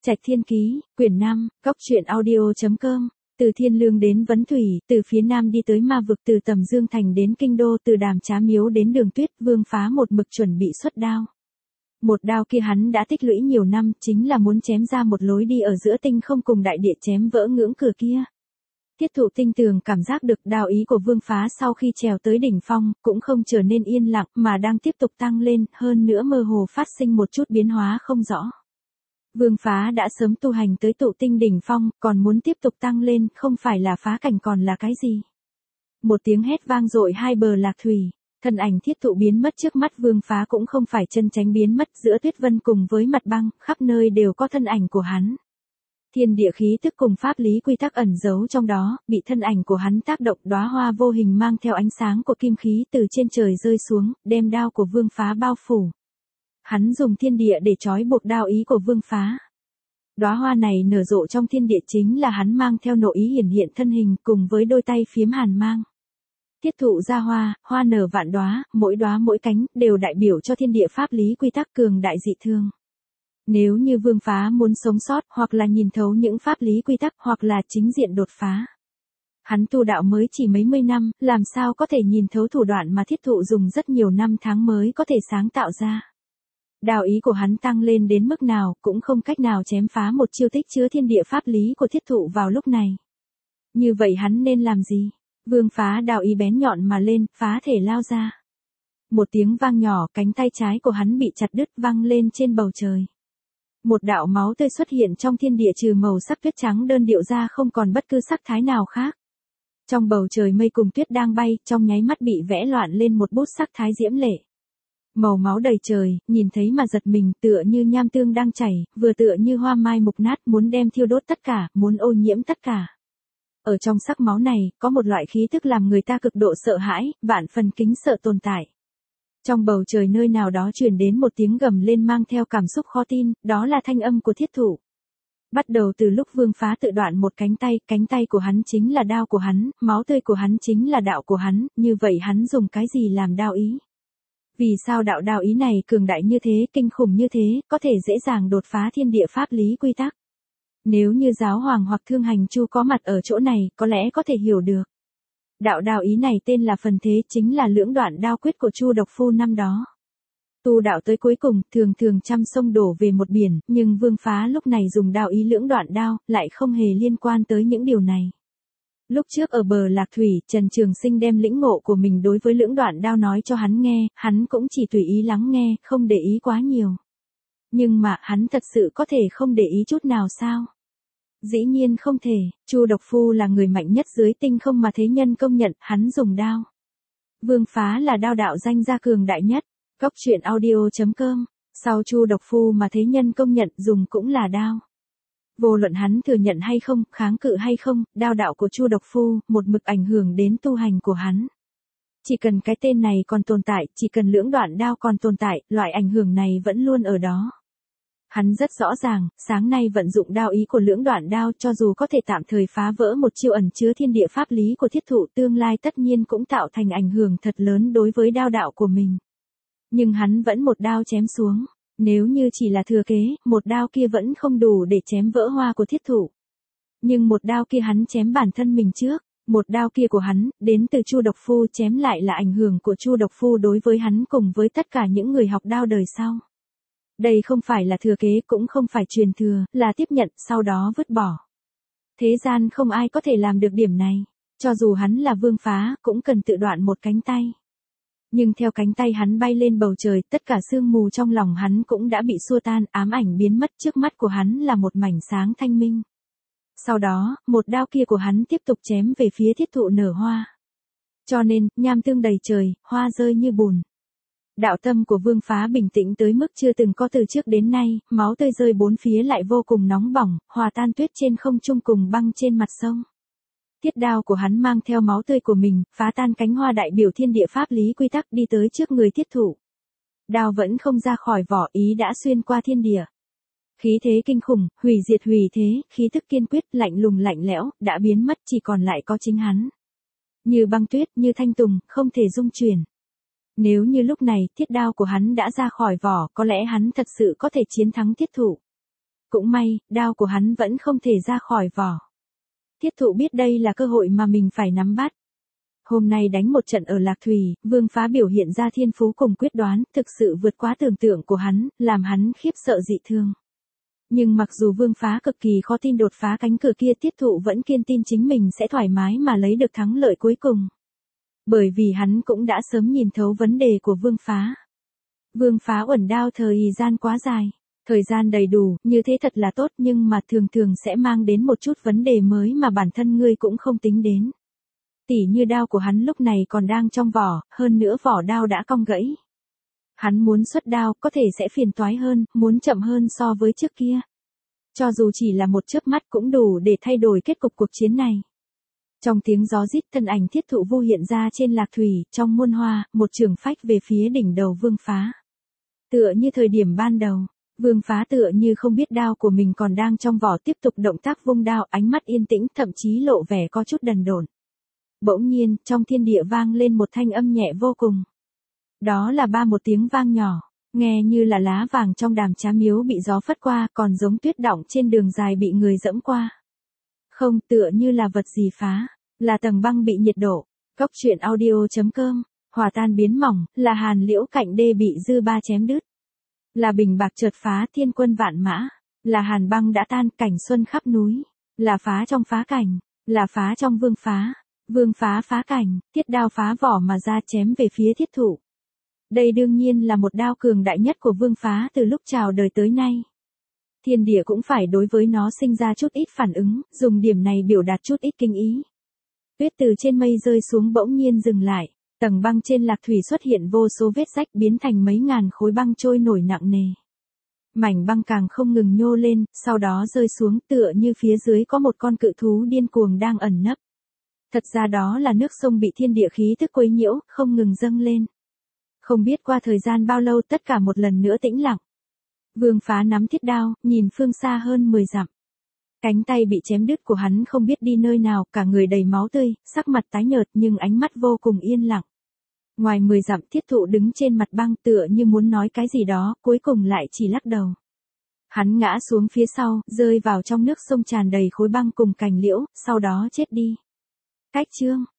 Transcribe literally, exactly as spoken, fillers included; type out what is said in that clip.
Trạch Thiên Ký, quyển năm, góc truyện audio chấm com. Từ Thiên Lương đến Vấn Thủy, từ phía nam đi tới Ma Vực, từ Tầm Dương Thành đến Kinh Đô, từ Đàm Trá Miếu đến Đường Tuyết, Vương Phá một mực chuẩn bị xuất đao. Một đao kia hắn đã tích lũy nhiều năm, chính là muốn chém ra một lối đi ở giữa tinh không cùng đại địa, chém vỡ ngưỡng cửa kia. Tiết Thụ tinh tường cảm giác được đao ý của Vương Phá sau khi trèo tới đỉnh phong, cũng không trở nên yên lặng, mà đang tiếp tục tăng lên, hơn nữa mơ hồ phát sinh một chút biến hóa không rõ. Vương Phá đã sớm tu hành tới tụ tinh đỉnh phong, còn muốn tiếp tục tăng lên, không phải là phá cảnh còn là cái gì. Một tiếng hét vang dội hai bờ lạc thủy, thân ảnh Thiết Thụ biến mất trước mắt Vương Phá, cũng không phải chân tránh biến mất giữa tuyết vân cùng với mặt băng, khắp nơi đều có thân ảnh của hắn. Thiên địa khí tức cùng pháp lý quy tắc ẩn giấu trong đó, bị thân ảnh của hắn tác động, đóa hoa vô hình mang theo ánh sáng của kim khí từ trên trời rơi xuống, đem đao của Vương Phá bao phủ. Hắn dùng thiên địa để trói buộc đao ý của Vương Phá. Đóa hoa này nở rộ trong thiên địa chính là hắn mang theo nội ý hiển hiện thân hình cùng với đôi tay phiếm hàn mang. Tiết Thụ ra hoa, hoa nở vạn đóa, mỗi đóa mỗi cánh đều đại biểu cho thiên địa pháp lý quy tắc cường đại dị thương. Nếu như Vương Phá muốn sống sót, hoặc là nhìn thấu những pháp lý quy tắc, hoặc là chính diện đột phá. Hắn tu đạo mới chỉ mấy mươi năm, làm sao có thể nhìn thấu thủ đoạn mà Thiết Thụ dùng rất nhiều năm tháng mới có thể sáng tạo ra. Đạo ý của hắn tăng lên đến mức nào, cũng không cách nào chém phá một chiêu tích chứa thiên địa pháp lý của Thiết Thụ vào lúc này. Như vậy hắn nên làm gì? Vương Phá đạo ý bén nhọn mà lên, phá thể lao ra. Một tiếng vang nhỏ, cánh tay trái của hắn bị chặt đứt văng lên trên bầu trời. Một đạo máu tươi xuất hiện trong thiên địa, trừ màu sắc tuyết trắng đơn điệu ra không còn bất cứ sắc thái nào khác. Trong bầu trời mây cùng tuyết đang bay, trong nháy mắt bị vẽ loạn lên một bút sắc thái diễm lệ. Màu máu đầy trời, nhìn thấy mà giật mình, tựa như nham tương đang chảy, vừa tựa như hoa mai mục nát, muốn đem thiêu đốt tất cả, muốn ô nhiễm tất cả. Ở trong sắc máu này, có một loại khí thức làm người ta cực độ sợ hãi, vạn phần kính sợ tồn tại. Trong bầu trời nơi nào đó truyền đến một tiếng gầm lên mang theo cảm xúc khó tin, đó là thanh âm của Thiết Thụ. Bắt đầu từ lúc Vương Phá tự đoạn một cánh tay, cánh tay của hắn chính là đao của hắn, máu tươi của hắn chính là đạo của hắn, như vậy hắn dùng cái gì làm đao ý? Vì sao đạo đao ý này cường đại như thế, kinh khủng như thế, có thể dễ dàng đột phá thiên địa pháp lý quy tắc? Nếu như Giáo Hoàng hoặc Thương Hành Chu có mặt ở chỗ này, có lẽ có thể hiểu được. Đạo đao ý này tên là phần thế, chính là lưỡng đoạn đao quyết của Chu Độc Phu năm đó. Tu đạo tới cuối cùng, thường thường trăm sông đổ về một biển, nhưng Vương Phá lúc này dùng đao ý lưỡng đoạn đao, lại không hề liên quan tới những điều này. Lúc trước ở bờ lạc thủy, Trần Trường Sinh đem lĩnh ngộ của mình đối với lưỡng đoạn đao nói cho hắn nghe, hắn cũng chỉ tùy ý lắng nghe, không để ý quá nhiều. Nhưng mà, hắn thật sự có thể không để ý chút nào sao? Dĩ nhiên không thể, Chu Độc Phu là người mạnh nhất dưới tinh không mà thế nhân công nhận, hắn dùng đao. Vương Phá là đao đạo danh gia cường đại nhất, góc truyện audio chấm com, sau Chu Độc Phu mà thế nhân công nhận dùng cũng là đao. Vô luận hắn thừa nhận hay không, kháng cự hay không, đao đạo của Chu Độc Phu, một mực ảnh hưởng đến tu hành của hắn. Chỉ cần cái tên này còn tồn tại, chỉ cần lưỡng đoạn đao còn tồn tại, loại ảnh hưởng này vẫn luôn ở đó. Hắn rất rõ ràng, sáng nay vận dụng đao ý của lưỡng đoạn đao, cho dù có thể tạm thời phá vỡ một chiêu ẩn chứa thiên địa pháp lý của Thiết Thụ, tương lai tất nhiên cũng tạo thành ảnh hưởng thật lớn đối với đao đạo của mình. Nhưng hắn vẫn một đao chém xuống. Nếu như chỉ là thừa kế, một đao kia vẫn không đủ để chém vỡ hoa của Thiết Thụ. Nhưng một đao kia hắn chém bản thân mình trước, một đao kia của hắn, đến từ Chu Độc Phu chém lại là ảnh hưởng của Chu Độc Phu đối với hắn cùng với tất cả những người học đao đời sau. Đây không phải là thừa kế, cũng không phải truyền thừa, là tiếp nhận, sau đó vứt bỏ. Thế gian không ai có thể làm được điểm này, cho dù hắn là Vương Phá, cũng cần tự đoạn một cánh tay. Nhưng theo cánh tay hắn bay lên bầu trời, tất cả sương mù trong lòng hắn cũng đã bị xua tan, ám ảnh biến mất, trước mắt của hắn là một mảnh sáng thanh minh. Sau đó, một đao kia của hắn tiếp tục chém về phía Thiết Thụ nở hoa. Cho nên, nham tương đầy trời, hoa rơi như bùn. Đạo tâm của Vương Phá bình tĩnh tới mức chưa từng có từ trước đến nay, máu tươi rơi bốn phía lại vô cùng nóng bỏng, hòa tan tuyết trên không trung cùng băng trên mặt sông. Tiết đao của hắn mang theo máu tươi của mình, phá tan cánh hoa đại biểu thiên địa pháp lý quy tắc đi tới trước người Thiết Thụ. Đao vẫn không ra khỏi vỏ, ý đã xuyên qua thiên địa. Khí thế kinh khủng, hủy diệt hủy thế, khí tức kiên quyết, lạnh lùng lạnh lẽo, đã biến mất, chỉ còn lại có chính hắn. Như băng tuyết, như thanh tùng, không thể dung chuyển. Nếu như lúc này, thiết đao của hắn đã ra khỏi vỏ, có lẽ hắn thật sự có thể chiến thắng Thiết Thụ. cũng may, đao của hắn vẫn không thể ra khỏi vỏ. Thiết thụ biết đây là cơ hội mà mình phải nắm bắt. Hôm nay đánh một trận ở Lạc Thủy, Vương Phá biểu hiện ra thiên phú cùng quyết đoán, thực sự vượt quá tưởng tượng của hắn, làm hắn khiếp sợ dị thương. Nhưng mặc dù Vương Phá cực kỳ khó tin đột phá cánh cửa kia, Tiết Thụ vẫn kiên tin chính mình sẽ thoải mái mà lấy được thắng lợi cuối cùng. Bởi vì hắn cũng đã sớm nhìn thấu vấn đề của Vương Phá. Vương Phá uẩn đao thời gian quá dài. Thời gian đầy đủ, như thế thật là tốt nhưng mà thường thường sẽ mang đến một chút vấn đề mới mà bản thân ngươi cũng không tính đến. Tỉ như đao của hắn lúc này còn đang trong vỏ, hơn nữa vỏ đao đã cong gãy. Hắn muốn xuất đao có thể sẽ phiền toái hơn, muốn chậm hơn so với trước kia. Cho dù chỉ là một chớp mắt cũng đủ để thay đổi kết cục cuộc chiến này. Trong tiếng gió rít, thân ảnh Thiết Thụ vô hiện ra trên Lạc Thủy, trong muôn hoa, một trường phách về phía đỉnh đầu Vương Phá. Tựa như thời điểm ban đầu, Vương Phá tựa như không biết đao của mình còn đang trong vỏ, tiếp tục động tác vung đao, ánh mắt yên tĩnh, thậm chí lộ vẻ có chút đần độn. Bỗng nhiên, trong thiên địa vang lên một thanh âm nhẹ vô cùng. Đó là ba một tiếng vang nhỏ, nghe như là lá vàng trong đàm trá miếu bị gió phất qua, còn giống tuyết đọng trên đường dài bị người dẫm qua. Không, tựa như là vật gì phá, là tầng băng bị nhiệt độ. Cốc truyện audio chấm com, hòa tan biến mỏng, là hàn liễu cạnh đê bị dư ba chém đứt. Là bình bạc chợt phá, thiên quân vạn mã. Là hàn băng đã tan, cảnh xuân khắp núi. Là phá trong phá cảnh. Là phá trong Vương Phá. Vương Phá phá cảnh, thiết đao phá vỏ mà ra chém về phía Thiết Thụ. Đây đương nhiên là một đao cường đại nhất của Vương Phá từ lúc chào đời tới nay. Thiên địa cũng phải đối với nó sinh ra chút ít phản ứng, dùng điểm này biểu đạt chút ít kinh ý. Tuyết từ trên mây rơi xuống bỗng nhiên dừng lại, tầng băng trên Lạc Thủy xuất hiện vô số vết rách biến thành mấy ngàn khối băng trôi nổi nặng nề. Mảnh băng càng không ngừng nhô lên, sau đó rơi xuống tựa như phía dưới có một con cự thú điên cuồng đang ẩn nấp. Thật ra đó là nước sông bị thiên địa khí tức quấy nhiễu, không ngừng dâng lên. Không biết qua thời gian bao lâu tất cả một lần nữa tĩnh lặng. Vương Phá nắm thiết đao, nhìn phương xa hơn mười dặm. Cánh tay bị chém đứt của hắn không biết đi nơi nào, cả người đầy máu tươi, sắc mặt tái nhợt nhưng ánh mắt vô cùng yên lặng. Ngoài mười dặm, Thiết Thụ đứng trên mặt băng tựa như muốn nói cái gì đó, cuối cùng lại chỉ lắc đầu. Hắn ngã xuống phía sau, rơi vào trong nước sông tràn đầy khối băng cùng cành liễu, sau đó chết đi. Cách chương